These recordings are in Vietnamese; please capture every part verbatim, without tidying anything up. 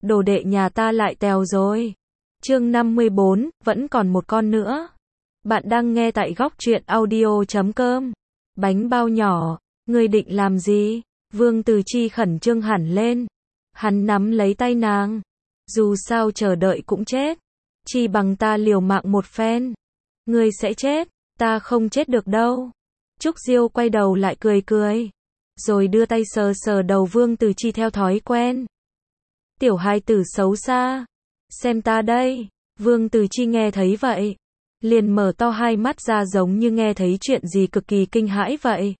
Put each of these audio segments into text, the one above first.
đồ đệ nhà ta lại tèo rồi. Chương năm mươi bốn, vẫn còn một con nữa. Bạn đang nghe tại góc truyện audio chấm com. Bánh bao nhỏ, ngươi định làm gì? Vương Từ Chi khẩn trương hẳn lên. Hắn nắm lấy tay nàng. Dù sao chờ đợi cũng chết. Chi bằng ta liều mạng một phen. Ngươi sẽ chết, ta không chết được đâu. Trúc Diêu quay đầu lại cười cười. Rồi đưa tay sờ sờ đầu Vương Từ Chi theo thói quen. Tiểu hài tử xấu xa. Xem ta đây. Vương Từ Chi nghe thấy vậy. Liền mở to hai mắt ra giống như nghe thấy chuyện gì cực kỳ kinh hãi vậy.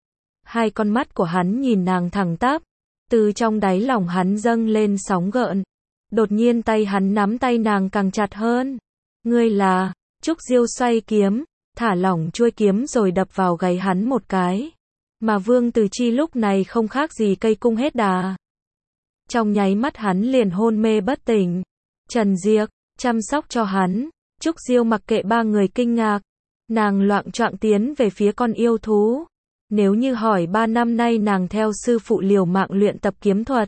Hai con mắt của hắn nhìn nàng thẳng tắp. Từ trong đáy lòng hắn dâng lên sóng gợn. Đột nhiên tay hắn nắm tay nàng càng chặt hơn. Ngươi là... Trúc Diêu xoay kiếm, thả lỏng chuôi kiếm rồi đập vào gáy hắn một cái. Mà Vương Từ Chi lúc này không khác gì cây cung hết đà. Trong nháy mắt hắn liền hôn mê bất tỉnh. Trần Diệc, chăm sóc cho hắn. Trúc Diêu mặc kệ ba người kinh ngạc. Nàng loạng choạng tiến về phía con yêu thú. Nếu như hỏi ba năm nay nàng theo sư phụ liều mạng luyện tập kiếm thuật.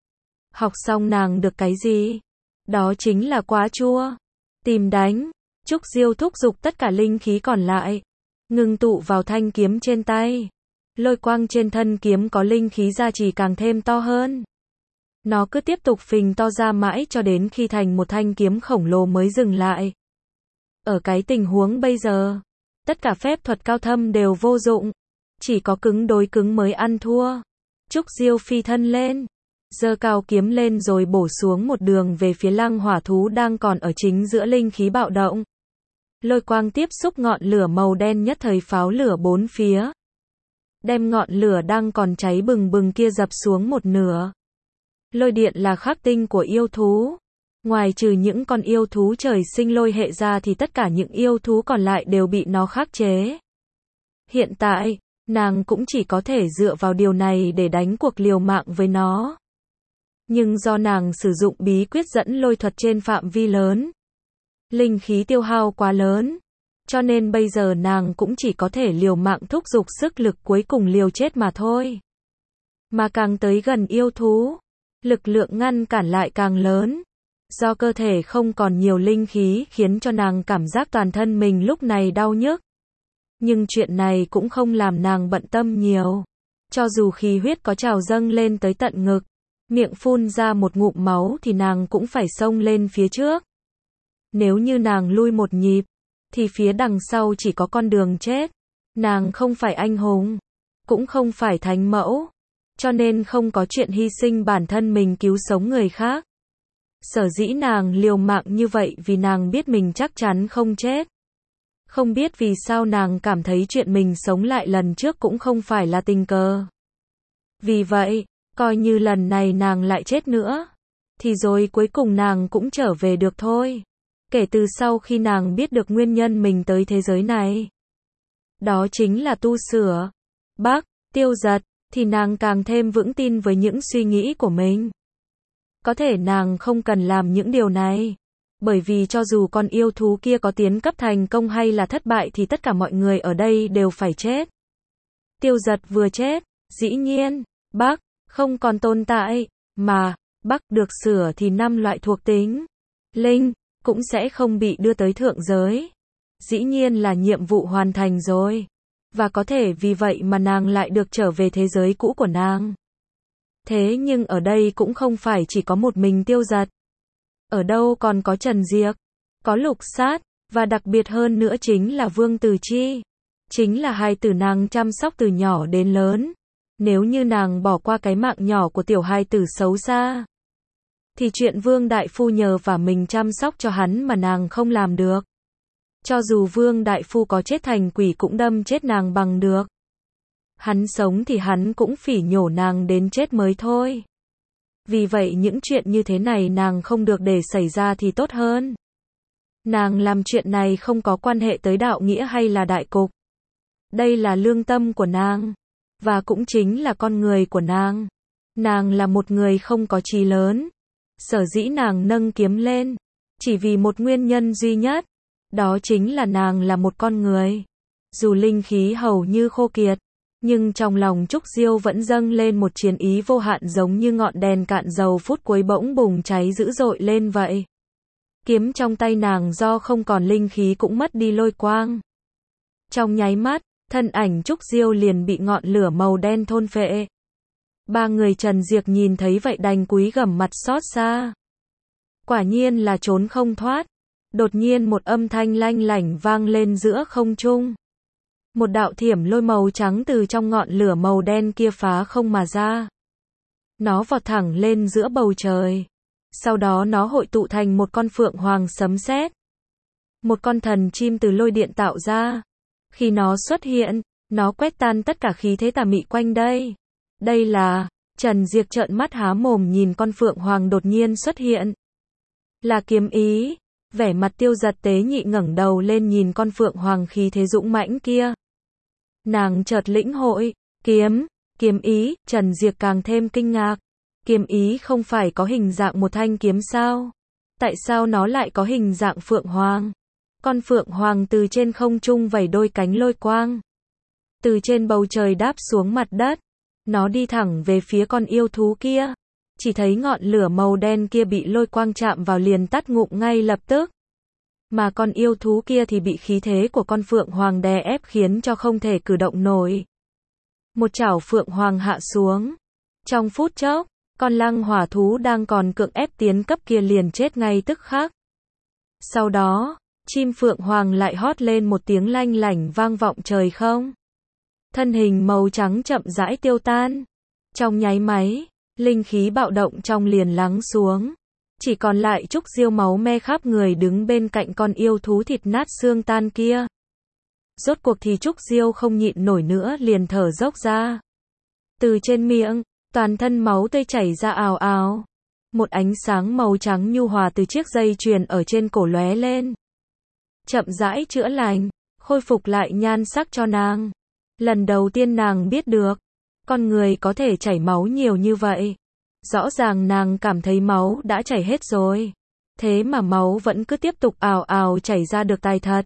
Học xong nàng được cái gì? Đó chính là quá chua. Tìm đánh. Trúc Diêu thúc giục tất cả linh khí còn lại. Ngưng tụ vào thanh kiếm trên tay. Lôi quang trên thân kiếm có linh khí gia trì càng thêm to hơn. Nó cứ tiếp tục phình to ra mãi cho đến khi thành một thanh kiếm khổng lồ mới dừng lại. Ở cái tình huống bây giờ, tất cả phép thuật cao thâm đều vô dụng. Chỉ có cứng đối cứng mới ăn thua. Trúc Diêu phi thân lên. Giơ cao kiếm lên rồi bổ xuống một đường về phía lăng hỏa thú đang còn ở chính giữa linh khí bạo động. Lôi quang tiếp xúc ngọn lửa màu đen nhất thời pháo lửa bốn phía. Đem ngọn lửa đang còn cháy bừng bừng kia dập xuống một nửa. Lôi điện là khắc tinh của yêu thú. Ngoài trừ những con yêu thú trời sinh lôi hệ ra thì tất cả những yêu thú còn lại đều bị nó khắc chế. Hiện tại, nàng cũng chỉ có thể dựa vào điều này để đánh cuộc liều mạng với nó. Nhưng do nàng sử dụng bí quyết dẫn lôi thuật trên phạm vi lớn, linh khí tiêu hao quá lớn, cho nên bây giờ nàng cũng chỉ có thể liều mạng thúc giục sức lực cuối cùng liều chết mà thôi. Mà càng tới gần yêu thú, lực lượng ngăn cản lại càng lớn. Do cơ thể không còn nhiều linh khí khiến cho nàng cảm giác toàn thân mình lúc này đau nhức. Nhưng chuyện này cũng không làm nàng bận tâm nhiều. Cho dù khí huyết có trào dâng lên tới tận ngực, miệng phun ra một ngụm máu thì nàng cũng phải xông lên phía trước. Nếu như nàng lui một nhịp, thì phía đằng sau chỉ có con đường chết. Nàng không phải anh hùng, cũng không phải thánh mẫu, cho nên không có chuyện hy sinh bản thân mình cứu sống người khác. Sở dĩ nàng liều mạng như vậy vì nàng biết mình chắc chắn không chết. Không biết vì sao nàng cảm thấy chuyện mình sống lại lần trước cũng không phải là tình cờ. Vì vậy, coi như lần này nàng lại chết nữa, thì rồi cuối cùng nàng cũng trở về được thôi. Kể từ sau khi nàng biết được nguyên nhân mình tới thế giới này, đó chính là tu sửa, bác, tiêu giật, thì nàng càng thêm vững tin với những suy nghĩ của mình. Có thể nàng không cần làm những điều này, bởi vì cho dù con yêu thú kia có tiến cấp thành công hay là thất bại thì tất cả mọi người ở đây đều phải chết. Tiêu giật vừa chết, dĩ nhiên, bác không còn tồn tại, mà bác được sửa thì năm loại thuộc tính linh cũng sẽ không bị đưa tới thượng giới. Dĩ nhiên là nhiệm vụ hoàn thành rồi. Và có thể vì vậy mà nàng lại được trở về thế giới cũ của nàng. Thế nhưng ở đây cũng không phải chỉ có một mình tiêu giật. Ở đâu còn có Trần Diệc, có Lục Sát, và đặc biệt hơn nữa chính là Vương Từ Chi. Chính là hai tử nàng chăm sóc từ nhỏ đến lớn. Nếu như nàng bỏ qua cái mạng nhỏ của tiểu hài tử xấu xa, thì chuyện Vương Đại Phu nhờ và mình chăm sóc cho hắn mà nàng không làm được. Cho dù Vương Đại Phu có chết thành quỷ cũng đâm chết nàng bằng được. Hắn sống thì hắn cũng phỉ nhổ nàng đến chết mới thôi. Vì vậy những chuyện như thế này nàng không được để xảy ra thì tốt hơn. Nàng làm chuyện này không có quan hệ tới đạo nghĩa hay là đại cục. Đây là lương tâm của nàng. Và cũng chính là con người của nàng. Nàng là một người không có chí lớn. Sở dĩ nàng nâng kiếm lên, chỉ vì một nguyên nhân duy nhất. Đó chính là nàng là một con người. Dù linh khí hầu như khô kiệt, Nhưng trong lòng Trúc Diêu vẫn dâng lên một chiến ý vô hạn giống như ngọn đèn cạn dầu phút cuối bỗng bùng cháy dữ dội lên vậy. Kiếm trong tay nàng do không còn linh khí cũng mất đi lôi quang. Trong nháy mắt, thân ảnh Trúc Diêu liền bị ngọn lửa màu đen thôn phệ. Ba người Trần Diệc nhìn thấy vậy đành cúi gằm mặt xót xa. Quả nhiên là trốn không thoát. Đột nhiên một âm thanh lanh lảnh vang lên giữa không trung. Một đạo thiểm lôi màu trắng từ trong ngọn lửa màu đen kia phá không mà ra. Nó vọt thẳng lên giữa bầu trời. Sau đó nó hội tụ thành một con phượng hoàng sấm sét. Một con thần chim từ lôi điện tạo ra. Khi nó xuất hiện, nó quét tan tất cả khí thế tà mị quanh đây. Đây là, Trần Diệc trợn mắt há mồm nhìn con phượng hoàng đột nhiên xuất hiện. Là Kiếm Ý. Vẻ mặt Tiêu Giật tế nhị ngẩng đầu lên nhìn con phượng hoàng khí thế dũng mãnh kia. Nàng chợt lĩnh hội, kiếm, Kiếm Ý, Trần Diệc càng thêm kinh ngạc. Kiếm Ý không phải có hình dạng một thanh kiếm sao? Tại sao nó lại có hình dạng phượng hoàng? Con phượng hoàng từ trên không trung vẩy đôi cánh lôi quang. Từ trên bầu trời đáp xuống mặt đất. Nó đi thẳng về phía con yêu thú kia. Chỉ thấy ngọn lửa màu đen kia bị lôi quang chạm vào liền tắt ngụm ngay lập tức. Mà con yêu thú kia thì bị khí thế của con phượng hoàng đè ép khiến cho không thể cử động nổi. Một chảo phượng hoàng hạ xuống. Trong phút chốc, con lăng hỏa thú đang còn cưỡng ép tiến cấp kia liền chết ngay tức khắc. Sau đó, chim phượng hoàng lại hót lên một tiếng lanh lảnh vang vọng trời không. Thân hình màu trắng chậm rãi tiêu tan. Trong nháy máy, linh khí bạo động trong liền lắng xuống. Chỉ còn lại Trúc Diêu máu me khắp người đứng bên cạnh con yêu thú thịt nát xương tan kia. Rốt cuộc thì Trúc Diêu không nhịn nổi nữa liền thở dốc ra. Từ trên miệng, toàn thân máu tươi chảy ra ào ào. Một ánh sáng màu trắng nhu hòa từ chiếc dây chuyền ở trên cổ lóe lên. Chậm rãi chữa lành, khôi phục lại nhan sắc cho nàng. Lần đầu tiên nàng biết được, con người có thể chảy máu nhiều như vậy. Rõ ràng nàng cảm thấy máu đã chảy hết rồi. Thế mà máu vẫn cứ tiếp tục ào ào chảy ra được tài thật.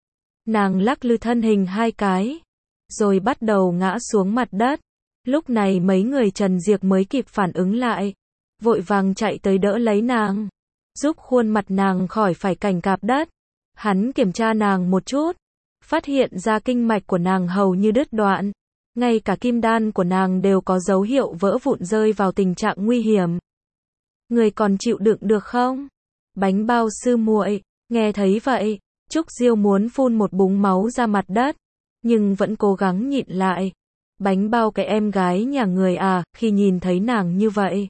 Nàng lắc lư thân hình hai cái, rồi bắt đầu ngã xuống mặt đất. Lúc này mấy người Trần Diệc mới kịp phản ứng lại. Vội vàng chạy tới đỡ lấy nàng. Giúp khuôn mặt nàng khỏi phải cành cạp đất. Hắn kiểm tra nàng một chút. Phát hiện ra kinh mạch của nàng hầu như đứt đoạn. Ngay cả kim đan của nàng đều có dấu hiệu vỡ vụn rơi vào tình trạng nguy hiểm. Người còn chịu đựng được không? Bánh bao sư muội, nghe thấy vậy, Trúc Diêu muốn phun một búng máu ra mặt đất, nhưng vẫn cố gắng nhịn lại. Bánh bao cái em gái nhà người à, khi nhìn thấy nàng như vậy.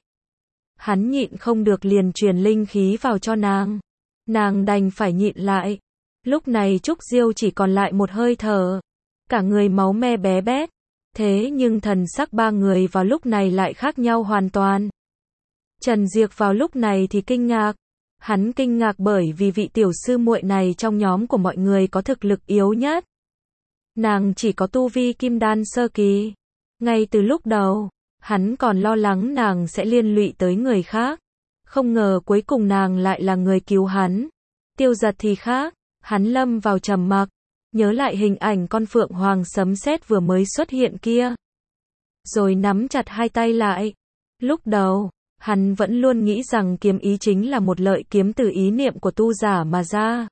Hắn nhịn không được liền truyền linh khí vào cho nàng. Nàng đành phải nhịn lại. Lúc này Trúc Diêu chỉ còn lại một hơi thở. Cả người máu me bé bét. Thế nhưng thần sắc ba người vào lúc này lại khác nhau hoàn toàn. Trần Diệc vào lúc này thì kinh ngạc. Hắn kinh ngạc bởi vì vị tiểu sư muội này trong nhóm của mọi người có thực lực yếu nhất. Nàng chỉ có tu vi kim đan sơ kỳ. Ngay từ lúc đầu, hắn còn lo lắng nàng sẽ liên lụy tới người khác. Không ngờ cuối cùng nàng lại là người cứu hắn. Tiêu Giật thì khác, hắn lâm vào trầm mặc. Nhớ lại hình ảnh con phượng hoàng sấm sét vừa mới xuất hiện kia. Rồi nắm chặt hai tay lại. Lúc đầu, hắn vẫn luôn nghĩ rằng kiếm ý chính là một lợi kiếm từ ý niệm của tu giả mà ra.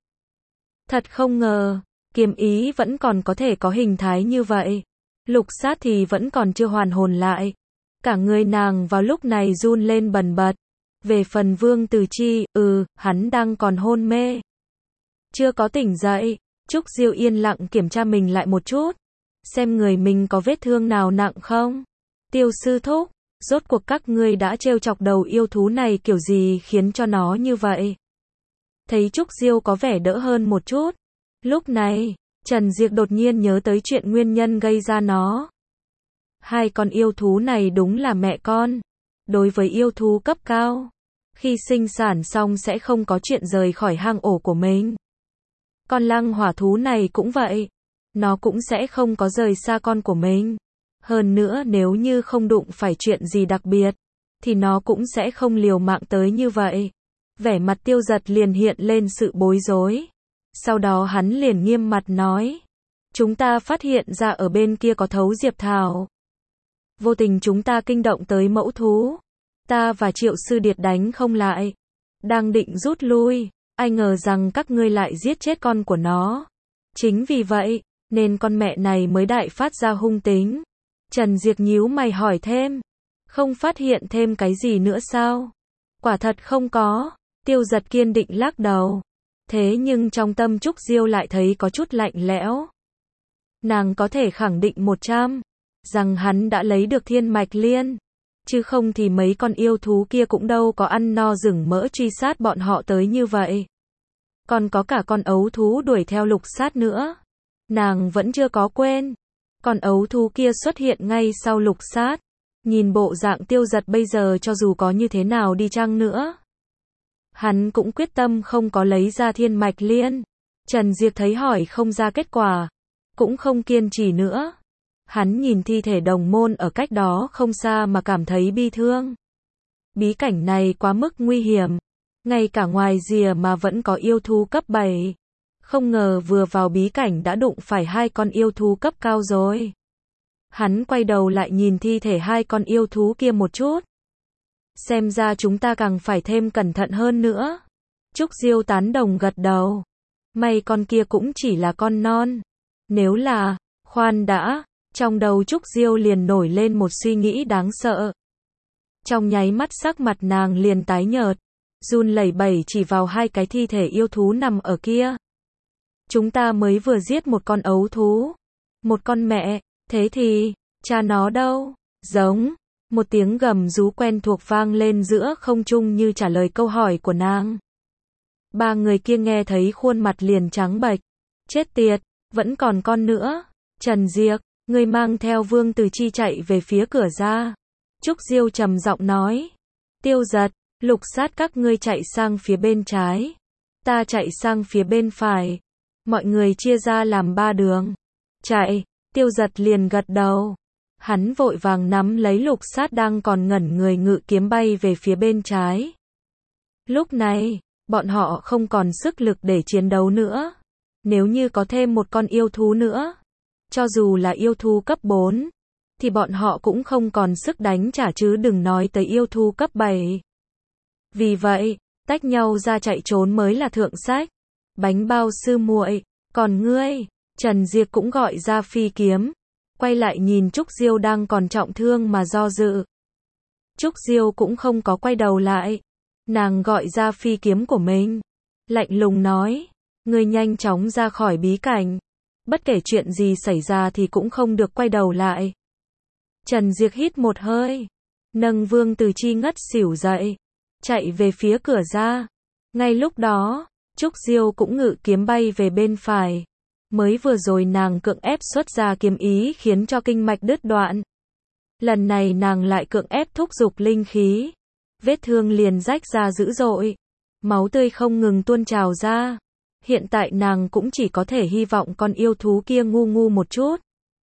Thật không ngờ, kiếm ý vẫn còn có thể có hình thái như vậy. Lục sát thì vẫn còn chưa hoàn hồn lại. Cả người nàng vào lúc này run lên bần bật. Về phần Vương Từ Chi, ừ, hắn đang còn hôn mê. Chưa có tỉnh dậy. Trúc Diêu yên lặng kiểm tra mình lại một chút. Xem người mình có vết thương nào nặng không. Tiêu sư thúc, rốt cuộc các ngươi đã trêu chọc đầu yêu thú này kiểu gì khiến cho nó như vậy. Thấy Trúc Diêu có vẻ đỡ hơn một chút. Lúc này, Trần Diệc đột nhiên nhớ tới chuyện nguyên nhân gây ra nó. Hai con yêu thú này đúng là mẹ con. Đối với yêu thú cấp cao, khi sinh sản xong sẽ không có chuyện rời khỏi hang ổ của mình. Con lăng hỏa thú này cũng vậy. Nó cũng sẽ không có rời xa con của mình. Hơn nữa nếu như không đụng phải chuyện gì đặc biệt, thì nó cũng sẽ không liều mạng tới như vậy. Vẻ mặt Tiêu Giật liền hiện lên sự bối rối. Sau đó hắn liền nghiêm mặt nói. Chúng ta phát hiện ra ở bên kia có thấu diệp thảo. Vô tình chúng ta kinh động tới mẫu thú. Ta và Triệu Sư Điệt đánh không lại. Đang định rút lui, ai ngờ rằng các ngươi lại giết chết con của nó. Chính vì vậy, nên con mẹ này mới đại phát ra hung tính. Trần Diệc nhíu mày hỏi thêm. Không phát hiện thêm cái gì nữa sao? Quả thật không có. Tiêu Giật kiên định lắc đầu. Thế nhưng trong tâm Trúc Diêu lại thấy có chút lạnh lẽo. Nàng có thể khẳng định một trăm rằng hắn đã lấy được thiên mạch liên. Chứ không thì mấy con yêu thú kia cũng đâu có ăn no rừng mỡ truy sát bọn họ tới như vậy. Còn có cả con ấu thú đuổi theo lục sát nữa. Nàng vẫn chưa có quên. Con ấu thú kia xuất hiện ngay sau lục sát. Nhìn bộ dạng Tiêu Giật bây giờ cho dù có như thế nào đi chăng nữa, hắn cũng quyết tâm không có lấy ra thiên mạch liên. Trần Diệc thấy hỏi không ra kết quả, cũng không kiên trì nữa. Hắn nhìn thi thể đồng môn ở cách đó không xa mà cảm thấy bi thương. Bí cảnh này quá mức nguy hiểm. Ngay cả ngoài rìa mà vẫn có yêu thú cấp bảy. Không ngờ vừa vào bí cảnh đã đụng phải hai con yêu thú cấp cao rồi. Hắn quay đầu lại nhìn thi thể hai con yêu thú kia một chút. Xem ra chúng ta càng phải thêm cẩn thận hơn nữa. Trúc Diêu tán đồng gật đầu. May con kia cũng chỉ là con non. Nếu là, khoan đã, trong đầu Trúc Diêu liền nổi lên một suy nghĩ đáng sợ. Trong nháy mắt sắc mặt nàng liền tái nhợt, run lẩy bẩy chỉ vào hai cái thi thể yêu thú nằm ở kia. Chúng ta mới vừa giết một con ấu thú, một con mẹ, thế thì, cha nó đâu? Giống, một tiếng gầm rú quen thuộc vang lên giữa không trung như trả lời câu hỏi của nàng. Ba người kia nghe thấy khuôn mặt liền trắng bệch. Chết tiệt, vẫn còn con nữa. Trần Diệc, người mang theo Vương Từ Chi chạy về phía cửa ra. Trúc Diêu trầm giọng nói. Tiêu Giật, lục sát các ngươi chạy sang phía bên trái. Ta chạy sang phía bên phải. Mọi người chia ra làm ba đường. Chạy, Tiêu Giật liền gật đầu. Hắn vội vàng nắm lấy lục sát đang còn ngẩn người ngự kiếm bay về phía bên trái. Lúc này, bọn họ không còn sức lực để chiến đấu nữa. Nếu như có thêm một con yêu thú nữa, cho dù là yêu thú cấp bốn, thì bọn họ cũng không còn sức đánh trả chứ đừng nói tới yêu thú cấp bảy. Vì vậy, tách nhau ra chạy trốn mới là thượng sách. Bánh bao sư muội, còn ngươi? Trần Diệc cũng gọi ra phi kiếm, quay lại nhìn Trúc Diêu đang còn trọng thương mà do dự. Trúc Diêu cũng không có quay đầu lại, nàng gọi ra phi kiếm của mình, lạnh lùng nói, ngươi nhanh chóng ra khỏi bí cảnh, bất kể chuyện gì xảy ra thì cũng không được quay đầu lại. Trần Diệc hít một hơi, nâng Vương Từ Chi ngất xỉu dậy, chạy về phía cửa ra. Ngay lúc đó, Trúc Diêu cũng ngự kiếm bay về bên phải. Mới vừa rồi nàng cưỡng ép xuất ra kiếm ý khiến cho kinh mạch đứt đoạn. Lần này nàng lại cưỡng ép thúc giục linh khí. Vết thương liền rách ra dữ dội. Máu tươi không ngừng tuôn trào ra. Hiện tại nàng cũng chỉ có thể hy vọng con yêu thú kia ngu ngu một chút.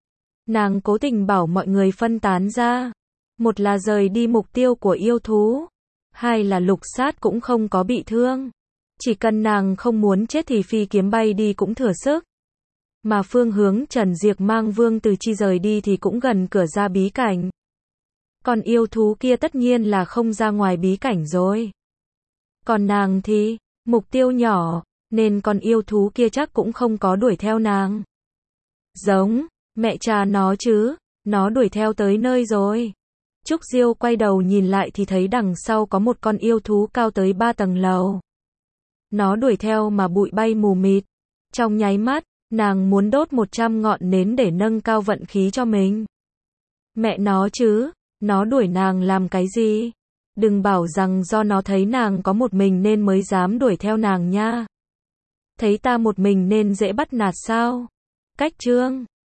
Nàng cố tình bảo mọi người phân tán ra. Một là rời đi mục tiêu của yêu thú. Hai là lục sát cũng không có bị thương. Chỉ cần nàng không muốn chết thì phi kiếm bay đi cũng thừa sức. Mà phương hướng Trần Diệc mang Vương Từ Chi rời đi thì cũng gần cửa ra bí cảnh. Còn yêu thú kia tất nhiên là không ra ngoài bí cảnh rồi. Còn nàng thì, mục tiêu nhỏ, nên con yêu thú kia chắc cũng không có đuổi theo nàng. Giống, mẹ cha nó chứ, nó đuổi theo tới nơi rồi. Trúc Diêu quay đầu nhìn lại thì thấy đằng sau có một con yêu thú cao tới ba tầng lầu. Nó đuổi theo mà bụi bay mù mịt. Trong nháy mắt, nàng muốn đốt một trăm ngọn nến để nâng cao vận khí cho mình. Mẹ nó chứ, nó đuổi nàng làm cái gì? Đừng bảo rằng do nó thấy nàng có một mình nên mới dám đuổi theo nàng nha. Thấy ta một mình nên dễ bắt nạt sao? Cách chương